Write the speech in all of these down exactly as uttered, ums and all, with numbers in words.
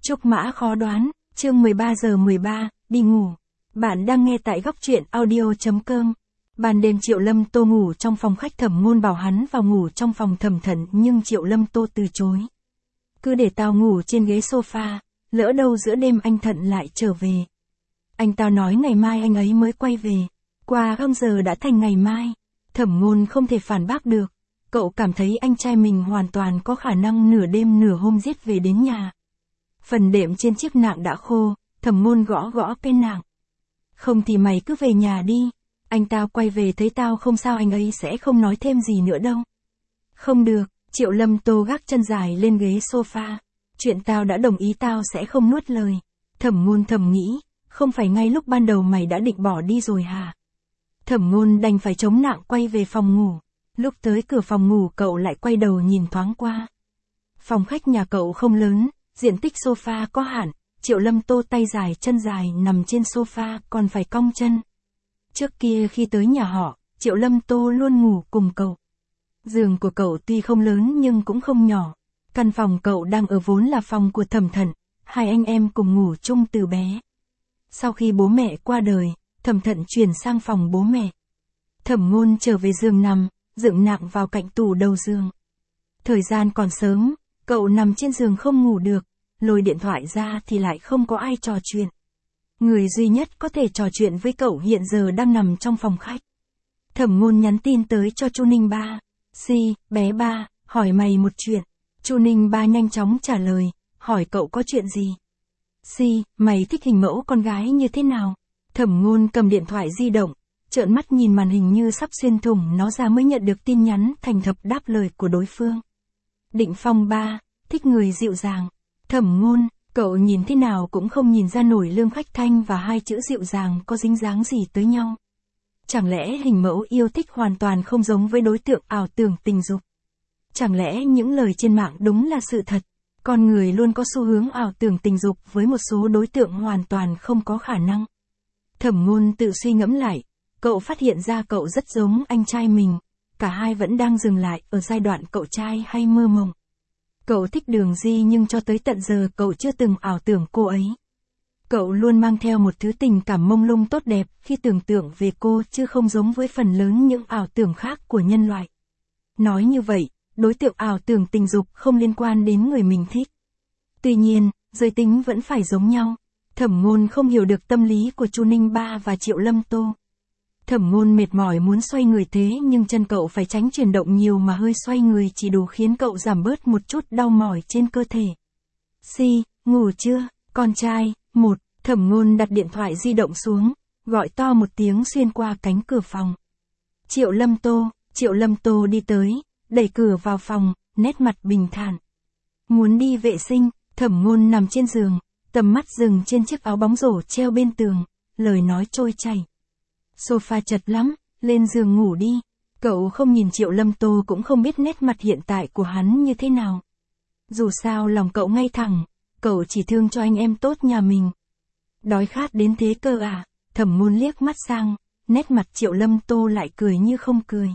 Trúc mã khó đoán, chương mười ba giờ mười ba, đi ngủ. Bạn đang nghe tại góc truyện audio.com. Ban đêm Triệu Lâm Tô ngủ trong phòng khách, Thẩm Ngôn bảo hắn vào ngủ trong phòng Thẩm Thận nhưng Triệu Lâm Tô từ chối. Cứ để tao ngủ trên ghế sofa, lỡ đâu giữa đêm anh Thận lại trở về. Anh tao nói ngày mai anh ấy mới quay về. Qua không giờ đã thành ngày mai. Thẩm Ngôn không thể phản bác được. Cậu cảm thấy anh trai mình hoàn toàn có khả năng nửa đêm nửa hôm giết về đến nhà. Phần đệm trên chiếc nạng đã khô, Thẩm Ngôn gõ gõ cái nạng. Không thì mày cứ về nhà đi. Anh tao quay về thấy tao không sao anh ấy sẽ không nói thêm gì nữa đâu. Không được, Triệu Lâm Tô gác chân dài lên ghế sofa. Chuyện tao đã đồng ý tao sẽ không nuốt lời. Thẩm Ngôn thầm nghĩ, không phải ngay lúc ban đầu mày đã định bỏ đi rồi hả? Thẩm Ngôn đành phải chống nạng quay về phòng ngủ. Lúc tới cửa phòng ngủ cậu lại quay đầu nhìn thoáng qua. Phòng khách nhà cậu không lớn, diện tích sofa có hạn, Triệu Lâm Tô tay dài chân dài nằm trên sofa còn phải cong chân. Trước kia khi tới nhà họ, Triệu Lâm Tô luôn ngủ cùng cậu. Giường của cậu tuy không lớn nhưng cũng không nhỏ. Căn phòng cậu đang ở vốn là phòng của Thẩm Thận, hai anh em cùng ngủ chung từ bé. Sau khi bố mẹ qua đời, Thẩm Thận chuyển sang phòng bố mẹ. Thẩm Ngôn trở về giường nằm, dựng nạng vào cạnh tủ đầu giường. Thời gian còn sớm, cậu nằm trên giường không ngủ được, lôi điện thoại ra thì lại không có ai trò chuyện. Người duy nhất có thể trò chuyện với cậu hiện giờ đang nằm trong phòng khách. Thẩm Ngôn nhắn tin tới cho Chu Ninh Ba. Si, bé ba, hỏi mày một chuyện. Chu Ninh Ba nhanh chóng trả lời, hỏi cậu có chuyện gì? Si, mày thích hình mẫu con gái như thế nào? Thẩm Ngôn cầm điện thoại di động, trợn mắt nhìn màn hình như sắp xuyên thủng nó ra mới nhận được tin nhắn thành thập đáp lời của đối phương. Định Phong ba, thích người dịu dàng. Thẩm Ngôn, cậu nhìn thế nào cũng không nhìn ra nổi Lương Khách Thanh và hai chữ dịu dàng có dính dáng gì tới nhau. Chẳng lẽ hình mẫu yêu thích hoàn toàn không giống với đối tượng ảo tưởng tình dục? Chẳng lẽ những lời trên mạng đúng là sự thật? Con người luôn có xu hướng ảo tưởng tình dục với một số đối tượng hoàn toàn không có khả năng. Thẩm Ngôn tự suy ngẫm lại, cậu phát hiện ra cậu rất giống anh trai mình, cả hai vẫn đang dừng lại ở giai đoạn cậu trai hay mơ mộng. Cậu thích Đường Di nhưng cho tới tận giờ cậu chưa từng ảo tưởng cô ấy. Cậu luôn mang theo một thứ tình cảm mông lung tốt đẹp khi tưởng tượng về cô chứ không giống với phần lớn những ảo tưởng khác của nhân loại. Nói như vậy, đối tượng ảo tưởng tình dục không liên quan đến người mình thích. Tuy nhiên, giới tính vẫn phải giống nhau. Thẩm Ngôn không hiểu được tâm lý của Chu Ninh Ba và Triệu Lâm Tô. Thẩm Ngôn mệt mỏi muốn xoay người thế nhưng chân cậu phải tránh chuyển động nhiều mà hơi xoay người chỉ đủ khiến cậu giảm bớt một chút đau mỏi trên cơ thể. Si, ngủ chưa, con trai? Một, Thẩm Ngôn đặt điện thoại di động xuống, gọi to một tiếng xuyên qua cánh cửa phòng. Triệu Lâm Tô, Triệu Lâm Tô đi tới, đẩy cửa vào phòng, nét mặt bình thản. Muốn đi vệ sinh, Thẩm Ngôn nằm trên giường, tầm mắt dừng trên chiếc áo bóng rổ treo bên tường, lời nói trôi chảy. Sofa chật lắm, lên giường ngủ đi. Cậu không nhìn Triệu Lâm Tô cũng không biết nét mặt hiện tại của hắn như thế nào. Dù sao lòng cậu ngay thẳng, cậu chỉ thương cho anh em tốt nhà mình. Đói khát đến thế cơ à? Thẩm Ngôn liếc mắt sang, nét mặt Triệu Lâm Tô lại cười như không cười.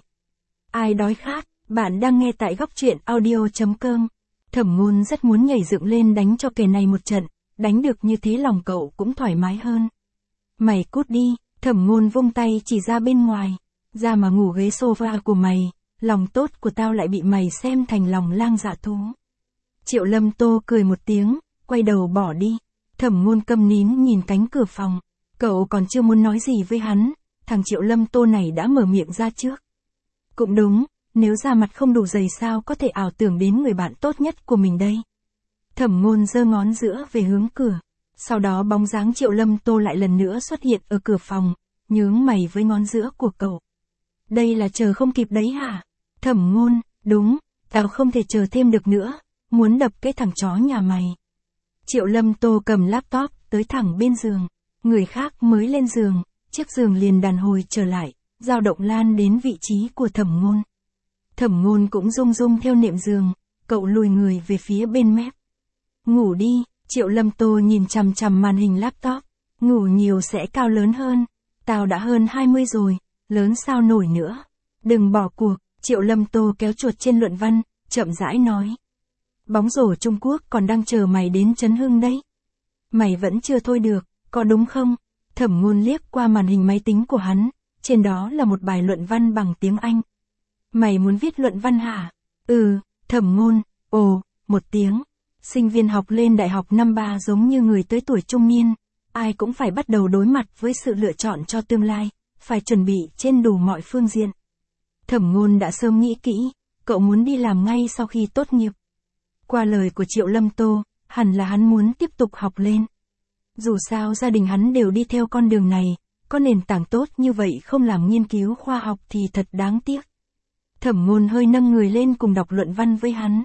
Ai đói khát? Bạn đang nghe tại góc truyện audio.com. Thẩm Ngôn rất muốn nhảy dựng lên đánh cho kẻ này một trận, đánh được như thế lòng cậu cũng thoải mái hơn. Mày cút đi. Thẩm Ngôn vung tay chỉ ra bên ngoài, ra mà ngủ ghế sofa của mày, lòng tốt của tao lại bị mày xem thành lòng lang dạ thú. Triệu Lâm Tô cười một tiếng, quay đầu bỏ đi. Thẩm Ngôn câm nín nhìn cánh cửa phòng, cậu còn chưa muốn nói gì với hắn, thằng Triệu Lâm Tô này đã mở miệng ra trước. Cũng đúng, nếu da mặt không đủ dày sao có thể ảo tưởng đến người bạn tốt nhất của mình đây. Thẩm Ngôn giơ ngón giữa về hướng cửa. Sau đó bóng dáng Triệu Lâm Tô lại lần nữa xuất hiện ở cửa phòng, nhướng mày với ngón giữa của cậu. Đây là chờ không kịp đấy hả? Thẩm Ngôn, đúng, tao không thể chờ thêm được nữa, muốn đập cái thằng chó nhà mày. Triệu Lâm Tô cầm laptop, tới thẳng bên giường. Người khác mới lên giường, chiếc giường liền đàn hồi trở lại, dao động lan đến vị trí của Thẩm Ngôn. Thẩm Ngôn cũng rung rung theo nệm giường, cậu lùi người về phía bên mép. Ngủ đi. Triệu Lâm Tô nhìn chằm chằm màn hình laptop, ngủ nhiều sẽ cao lớn hơn, tao đã hơn hai mươi rồi, lớn sao nổi nữa. Đừng bỏ cuộc, Triệu Lâm Tô kéo chuột trên luận văn, chậm rãi nói. Bóng rổ Trung Quốc còn đang chờ mày đến chấn hưng đấy. Mày vẫn chưa thôi được, có đúng không? Thẩm Ngôn liếc qua màn hình máy tính của hắn, trên đó là một bài luận văn bằng tiếng Anh. Mày muốn viết luận văn hả? Ừ, Thẩm Ngôn, ồ, một tiếng. Sinh viên học lên đại học năm ba giống như người tới tuổi trung niên, ai cũng phải bắt đầu đối mặt với sự lựa chọn cho tương lai, phải chuẩn bị trên đủ mọi phương diện. Thẩm Ngôn đã sớm nghĩ kỹ, cậu muốn đi làm ngay sau khi tốt nghiệp. Qua lời của Triệu Lâm Tô, hẳn là hắn muốn tiếp tục học lên. Dù sao gia đình hắn đều đi theo con đường này, có nền tảng tốt như vậy không làm nghiên cứu khoa học thì thật đáng tiếc. Thẩm Ngôn hơi nâng người lên cùng đọc luận văn với hắn.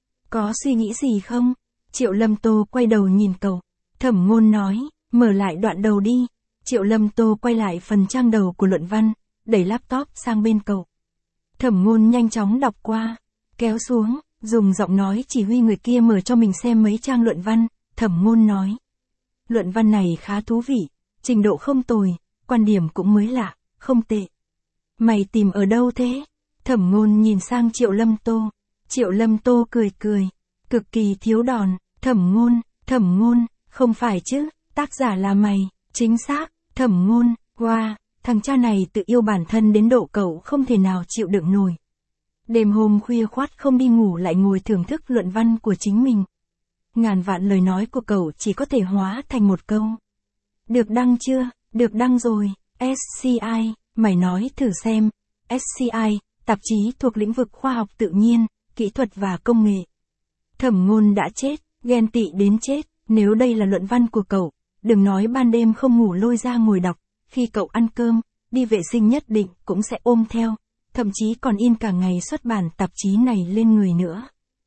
Có suy nghĩ gì không? Triệu Lâm Tô quay đầu nhìn cậu. Thẩm Ngôn nói, mở lại đoạn đầu đi. Triệu Lâm Tô quay lại phần trang đầu của luận văn, đẩy laptop sang bên cậu. Thẩm Ngôn nhanh chóng đọc qua, kéo xuống, dùng giọng nói chỉ huy người kia mở cho mình xem mấy trang luận văn. Thẩm Ngôn nói, luận văn này khá thú vị, trình độ không tồi, quan điểm cũng mới lạ, không tệ. Mày tìm ở đâu thế? Thẩm Ngôn nhìn sang Triệu Lâm Tô. Triệu Lâm Tô cười cười, cực kỳ thiếu đòn. Thẩm Ngôn, Thẩm Ngôn, không phải chứ, tác giả là mày, chính xác. Thẩm Ngôn, wow, thằng cha này tự yêu bản thân đến độ cậu không thể nào chịu đựng nổi. Đêm hôm khuya khoắt không đi ngủ lại ngồi thưởng thức luận văn của chính mình. Ngàn vạn lời nói của cậu chỉ có thể hóa thành một câu. Được đăng chưa? Được đăng rồi. ét xê i, mày nói thử xem. ét xê i, tạp chí thuộc lĩnh vực khoa học tự nhiên, kỹ thuật và công nghệ. Thẩm Ngôn đã chết, ghen tị đến chết. Nếu đây là luận văn của cậu, đừng nói ban đêm không ngủ lôi ra ngồi đọc, khi cậu ăn cơm, đi vệ sinh nhất định cũng sẽ ôm theo, thậm chí còn in cả ngày xuất bản tạp chí này lên người nữa.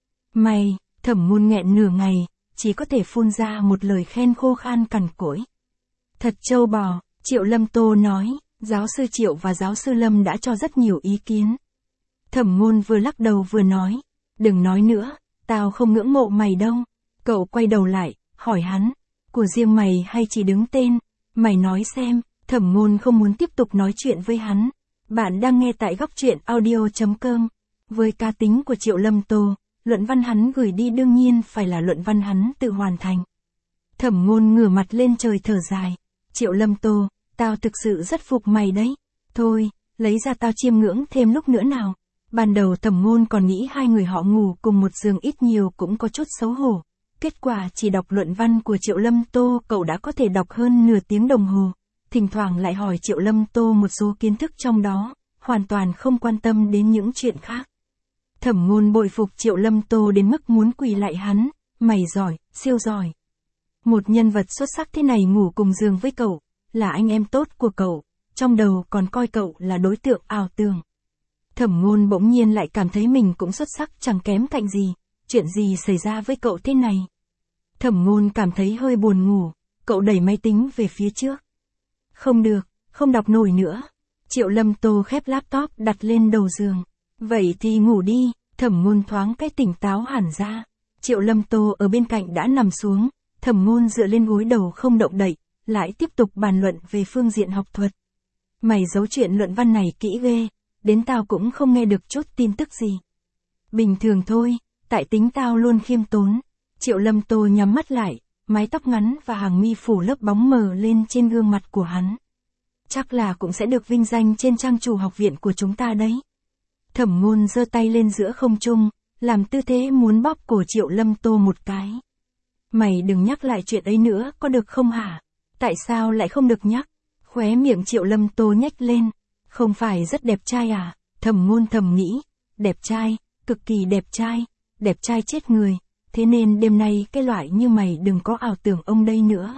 Mày, Thẩm Ngôn nghẹn nửa ngày, chỉ có thể phun ra một lời khen khô khan cằn cỗi. Thật trâu bò, Triệu Lâm Tô nói, giáo sư Triệu và giáo sư Lâm đã cho rất nhiều ý kiến. Thẩm Ngôn vừa lắc đầu vừa nói, đừng nói nữa, tao không ngưỡng mộ mày đâu. Cậu quay đầu lại, hỏi hắn, của riêng mày hay chỉ đứng tên, mày nói xem. Thẩm Ngôn không muốn tiếp tục nói chuyện với hắn. Bạn đang nghe tại góc truyện audio chấm com. Với cá tính của Triệu Lâm Tô, luận văn hắn gửi đi đương nhiên phải là luận văn hắn tự hoàn thành. Thẩm Ngôn ngửa mặt lên trời thở dài. Triệu Lâm Tô, tao thực sự rất phục mày đấy. Thôi, lấy ra tao chiêm ngưỡng thêm lúc nữa nào. Ban đầu Thẩm Ngôn còn nghĩ hai người họ ngủ cùng một giường ít nhiều cũng có chút xấu hổ. Kết quả chỉ đọc luận văn của Triệu Lâm Tô cậu đã có thể đọc hơn nửa tiếng đồng hồ. Thỉnh thoảng lại hỏi Triệu Lâm Tô một số kiến thức trong đó, hoàn toàn không quan tâm đến những chuyện khác. Thẩm Ngôn bội phục Triệu Lâm Tô đến mức muốn quỳ lại hắn, mày giỏi, siêu giỏi. Một nhân vật xuất sắc thế này ngủ cùng giường với cậu, là anh em tốt của cậu, trong đầu còn coi cậu là đối tượng ảo tưởng. Thẩm Ngôn bỗng nhiên lại cảm thấy mình cũng xuất sắc chẳng kém cạnh gì, chuyện gì xảy ra với cậu thế này. Thẩm Ngôn cảm thấy hơi buồn ngủ, cậu đẩy máy tính về phía trước. Không được, không đọc nổi nữa. Triệu Lâm Tô khép laptop đặt lên đầu giường. Vậy thì ngủ đi. Thẩm Ngôn thoáng cái tỉnh táo hẳn ra. Triệu Lâm Tô ở bên cạnh đã nằm xuống. Thẩm Ngôn dựa lên gối đầu không động đậy, lại tiếp tục bàn luận về phương diện học thuật. Mày giấu chuyện luận văn này kỹ ghê, đến tao cũng không nghe được chút tin tức gì. Bình thường thôi, tại tính tao luôn khiêm tốn. Triệu Lâm Tô nhắm mắt lại, mái tóc ngắn và hàng mi phủ lớp bóng mờ lên trên gương mặt của hắn. Chắc là cũng sẽ được vinh danh trên trang chủ học viện của chúng ta đấy. Thẩm Ngôn giơ tay lên giữa không trung, làm tư thế muốn bóp cổ Triệu Lâm Tô một cái. Mày đừng nhắc lại chuyện ấy nữa có được không hả? Tại sao lại không được nhắc? Khóe miệng Triệu Lâm Tô nhếch lên. Không phải rất đẹp trai à? Thẩm Ngôn thầm nghĩ. Đẹp trai, cực kỳ đẹp trai, đẹp trai chết người. Thế nên đêm nay cái loại như mày đừng có ảo tưởng ông đây nữa.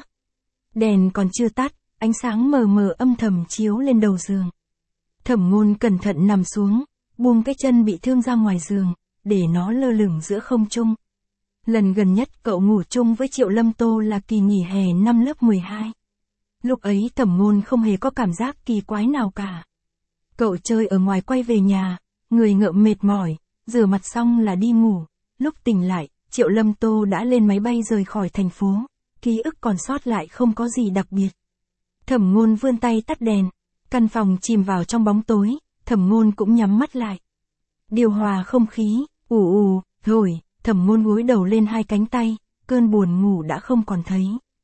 Đèn còn chưa tắt, ánh sáng mờ mờ âm thầm chiếu lên đầu giường. Thẩm Ngôn cẩn thận nằm xuống, buông cái chân bị thương ra ngoài giường, để nó lơ lửng giữa không trung. Lần gần nhất cậu ngủ chung với Triệu Lâm Tô là kỳ nghỉ hè năm lớp mười hai. Lúc ấy Thẩm Ngôn không hề có cảm giác kỳ quái nào cả. Cậu chơi ở ngoài quay về nhà, người ngợm mệt mỏi, rửa mặt xong là đi ngủ. Lúc tỉnh lại, Triệu Lâm Tô đã lên máy bay rời khỏi thành phố. Ký ức còn sót lại không có gì đặc biệt. Thẩm Ngôn vươn tay tắt đèn. Căn phòng chìm vào trong bóng tối, Thẩm Ngôn cũng nhắm mắt lại. Điều hòa không khí, ù ù, thổi, Thẩm Ngôn gối đầu lên hai cánh tay, cơn buồn ngủ đã không còn thấy.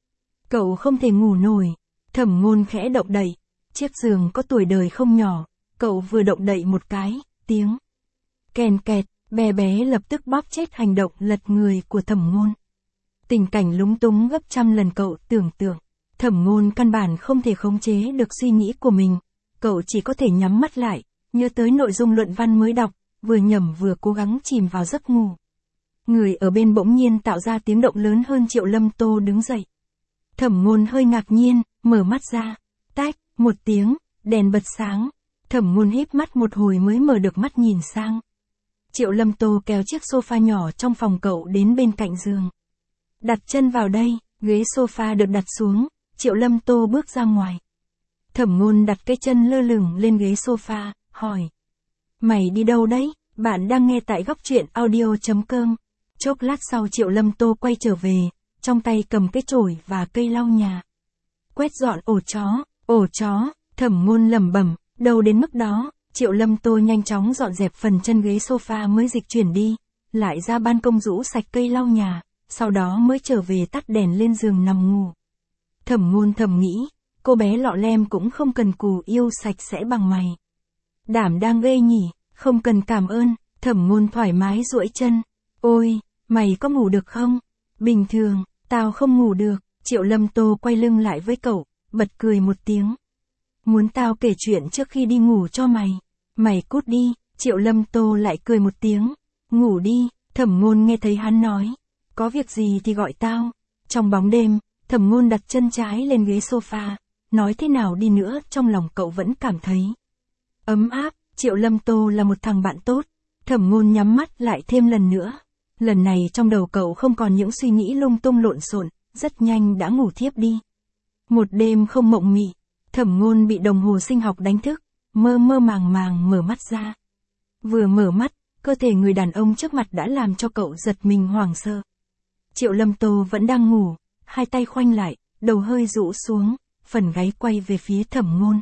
Cậu không thể ngủ nổi. Thẩm Ngôn khẽ động đậy. Chiếc giường có tuổi đời không nhỏ, cậu vừa động đậy một cái, tiếng kèn kẹt, bé bé lập tức bóp chết hành động lật người của Thẩm Ngôn. Tình cảnh lúng túng gấp trăm lần cậu tưởng tượng. Thẩm Ngôn căn bản không thể khống chế được suy nghĩ của mình. Cậu chỉ có thể nhắm mắt lại, nhớ tới nội dung luận văn mới đọc, vừa nhẩm vừa cố gắng chìm vào giấc ngủ. Người ở bên bỗng nhiên tạo ra tiếng động lớn hơn. Triệu Lâm Tô đứng dậy. Thẩm Ngôn hơi ngạc nhiên, mở mắt ra. Tách, một tiếng, đèn bật sáng. Thẩm Ngôn híp mắt một hồi mới mở được mắt nhìn sang. Triệu Lâm Tô kéo chiếc sofa nhỏ trong phòng cậu đến bên cạnh giường. Đặt chân vào đây, ghế sofa được đặt xuống, Triệu Lâm Tô bước ra ngoài. Thẩm Ngôn đặt cái chân lơ lửng lên ghế sofa, hỏi. Mày đi đâu đấy? Bạn đang nghe tại góc truyện audio chấm com. Chốc lát sau Triệu Lâm Tô quay trở về, trong tay cầm cái chổi và cây lau nhà. Quét dọn ổ chó, ổ chó, Thẩm Ngôn lẩm bẩm, đâu đến mức đó. Triệu Lâm Tô nhanh chóng dọn dẹp phần chân ghế sofa mới dịch chuyển đi, lại ra ban công rũ sạch cây lau nhà, sau đó mới trở về tắt đèn lên giường nằm ngủ. Thẩm Ngôn thầm nghĩ, cô bé lọ lem cũng không cần cù yêu sạch sẽ bằng mày. Đảm đang ghê nhỉ, không cần cảm ơn. Thẩm Ngôn thoải mái duỗi chân. Ôi, mày có ngủ được không? Bình thường, tao không ngủ được. Triệu Lâm Tô quay lưng lại với cậu, bật cười một tiếng. Muốn tao kể chuyện trước khi đi ngủ cho mày? Mày cút đi. Triệu Lâm Tô lại cười một tiếng. Ngủ đi. Thẩm Ngôn nghe thấy hắn nói. Có việc gì thì gọi tao. Trong bóng đêm, Thẩm Ngôn đặt chân trái lên ghế sofa. Nói thế nào đi nữa trong lòng cậu vẫn cảm thấy ấm áp. Triệu Lâm Tô là một thằng bạn tốt. Thẩm Ngôn nhắm mắt lại thêm lần nữa. Lần này trong đầu cậu không còn những suy nghĩ lung tung lộn xộn, rất nhanh đã ngủ thiếp đi. Một đêm không mộng mị, Thẩm Ngôn bị đồng hồ sinh học đánh thức, mơ mơ màng màng mở mắt ra. Vừa mở mắt, cơ thể người đàn ông trước mặt đã làm cho cậu giật mình hoảng sợ. Triệu Lâm Tô vẫn đang ngủ, hai tay khoanh lại, đầu hơi rũ xuống, phần gáy quay về phía Thẩm Ngôn.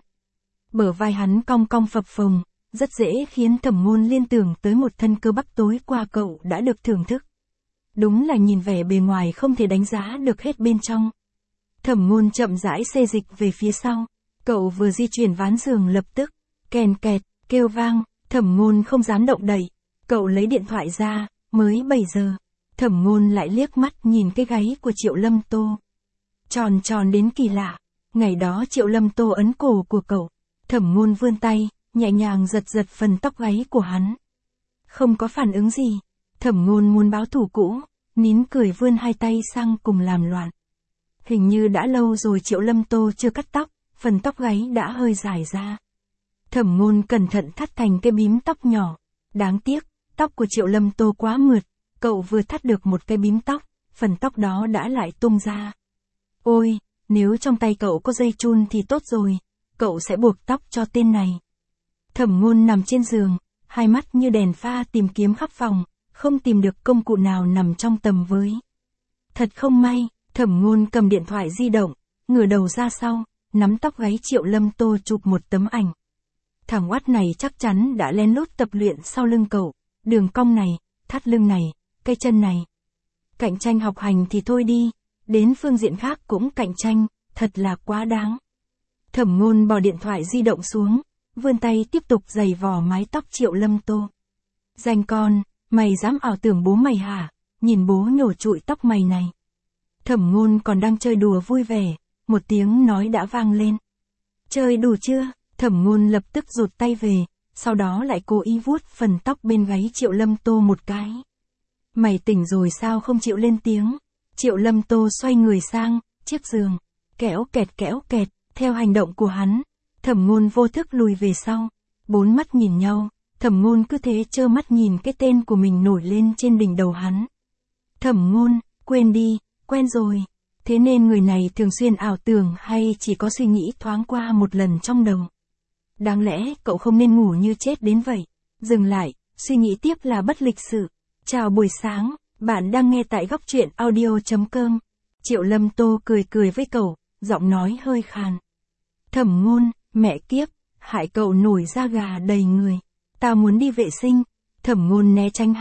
Bờ vai hắn cong cong phập phồng, rất dễ khiến Thẩm Ngôn liên tưởng tới một thân cơ bắp tối qua cậu đã được thưởng thức. Đúng là nhìn vẻ bề ngoài không thể đánh giá được hết bên trong. Thẩm Ngôn chậm rãi xê dịch về phía sau, cậu vừa di chuyển ván giường lập tức, kèn kẹt, kêu vang, Thẩm Ngôn không dám động đậy, cậu lấy điện thoại ra, mới bảy giờ. Thẩm Ngôn lại liếc mắt nhìn cái gáy của Triệu Lâm Tô. Tròn tròn đến kỳ lạ, ngày đó Triệu Lâm Tô ấn cổ của cậu, Thẩm Ngôn vươn tay, nhẹ nhàng giật giật phần tóc gáy của hắn. Không có phản ứng gì, Thẩm Ngôn muốn báo thủ cũ, nín cười vươn hai tay sang cùng làm loạn. Hình như đã lâu rồi Triệu Lâm Tô chưa cắt tóc, phần tóc gáy đã hơi dài ra. Thẩm Ngôn cẩn thận thắt thành cái bím tóc nhỏ. Đáng tiếc, tóc của Triệu Lâm Tô quá mượt, cậu vừa thắt được một cái bím tóc, phần tóc đó đã lại tung ra. Ôi, nếu trong tay cậu có dây chun thì tốt rồi, cậu sẽ buộc tóc cho tên này. Thẩm Ngôn nằm trên giường, hai mắt như đèn pha tìm kiếm khắp phòng, không tìm được công cụ nào nằm trong tầm với. Thật không may, Thẩm Ngôn cầm điện thoại di động, ngửa đầu ra sau, nắm tóc gáy Triệu Lâm Tô chụp một tấm ảnh. Thằng oát này chắc chắn đã lén lút tập luyện sau lưng cậu, đường cong này, thắt lưng này, cây chân này. Cạnh tranh học hành thì thôi đi, đến phương diện khác cũng cạnh tranh, thật là quá đáng. Thẩm Ngôn bỏ điện thoại di động xuống, vươn tay tiếp tục giày vò mái tóc Triệu Lâm Tô. Danh con, mày dám ảo tưởng bố mày hả? Nhìn bố nhổ trụi tóc mày này. Thẩm Ngôn còn đang chơi đùa vui vẻ, một tiếng nói đã vang lên. Chơi đủ chưa? Thẩm Ngôn lập tức rụt tay về, sau đó lại cố ý vuốt phần tóc bên gáy Triệu Lâm Tô một cái. Mày tỉnh rồi sao không chịu lên tiếng? Triệu Lâm Tô xoay người sang, chiếc giường, kéo kẹt kéo kẹt, theo hành động của hắn, Thẩm Ngôn vô thức lùi về sau, bốn mắt nhìn nhau, Thẩm Ngôn cứ thế trơ mắt nhìn cái tên của mình nổi lên trên đỉnh đầu hắn. Thẩm Ngôn, quên đi, quen rồi. Thế nên người này thường xuyên ảo tưởng hay chỉ có suy nghĩ thoáng qua một lần trong đầu. Đáng lẽ cậu không nên ngủ như chết đến vậy. Dừng lại, suy nghĩ tiếp là bất lịch sự. Chào buổi sáng, bạn đang nghe tại góc truyện audio chấm com. Triệu Lâm Tô cười cười với cậu, giọng nói hơi khàn. Thẩm Ngôn, mẹ kiếp, hại cậu nổi da gà đầy người. Tao muốn đi vệ sinh. Thẩm Ngôn né tránh hắn,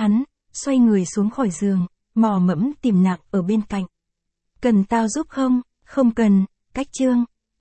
xoay người xuống khỏi giường, mò mẫm tìm Nặc ở bên cạnh. Cần tao giúp không? Không cần, cách Trương.